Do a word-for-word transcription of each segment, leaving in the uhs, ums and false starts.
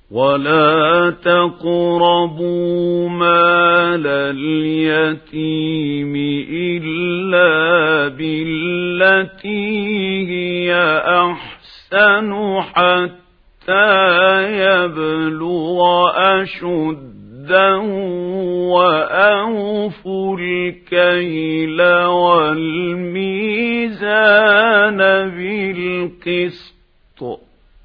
ولا تقربوا مال اليتيم إلا بالتي هي أحسن حتى يبلغ أشده وأوفوا الكيل والميزان بالقسط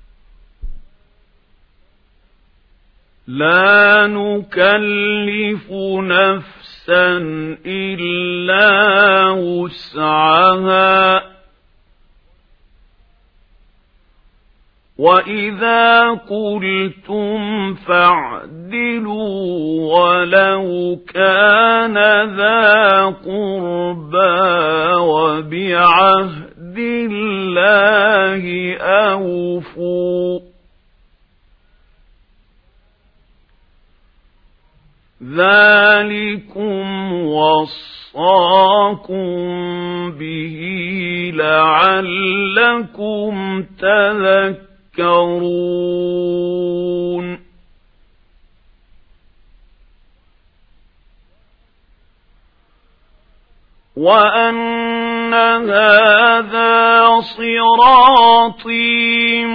لا نكلف نفسا إلا وسعها وإذا قلتم فاعدلوا ولو كان ذا قربى وبعهد الله أوفوا ذلكم وصاكم به لعلكم تذكرون وأن هذا صراطي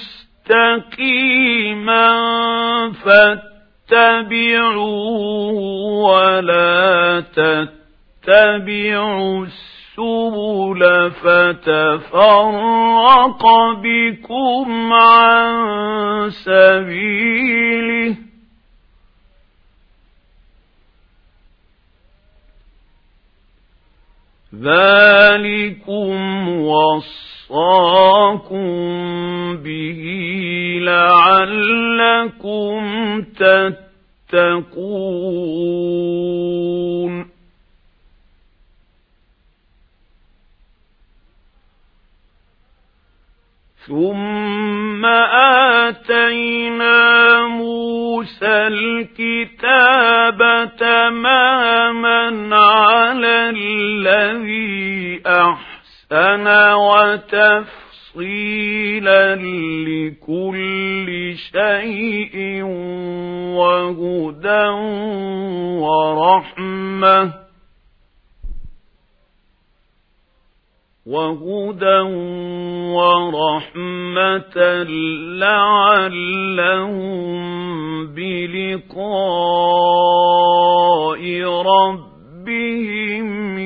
مستقيما فاتبعوه ولا تتبعوا السبل فتفرق بكم عن سبيله ذلكم وصاكم به لعلكم تتقون ثم آتينا موسى الكتاب تماما على الذي أحسن وتفصيلا لكل شيء وهدى ورحمة وهدى ورحمة لعلهم بلقاء ربهم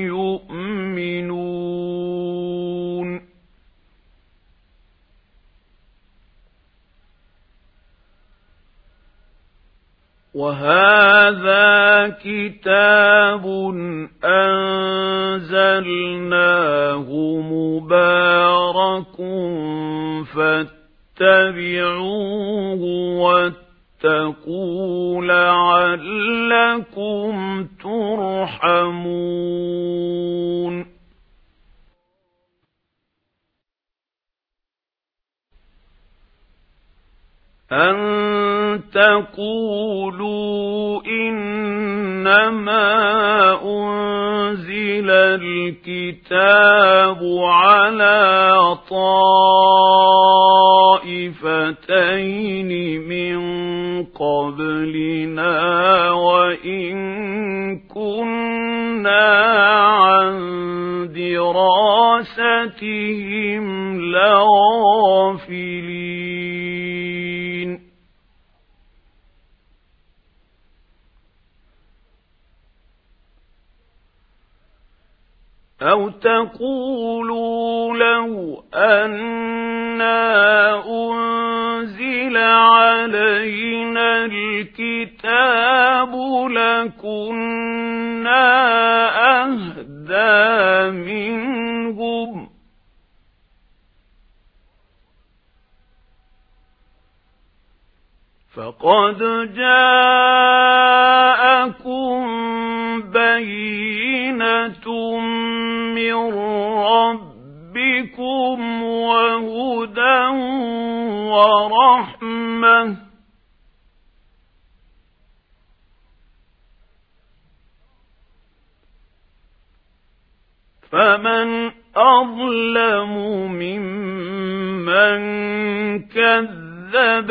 يؤمنون وهذا كتاب أنزلناه مبارك فاتبعوه واتقوا لعلكم ترحمون أن تقولوا إنما أنزل الكتاب على طائفتين من قبلنا وإن كنا عن دراستهم لغافلين أو تقولوا لو أنا أنزل علينا الكتاب لكنا أهدى منهم فقد جاءكم بينة من ربكم وهدى ورحمة فمن أظلم ممن كذب كذب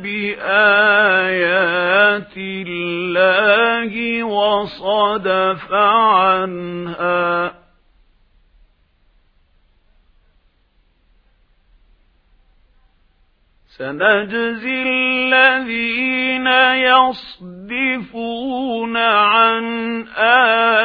بآيات الله وصدف عنها سنجزي الذين يصدفون عن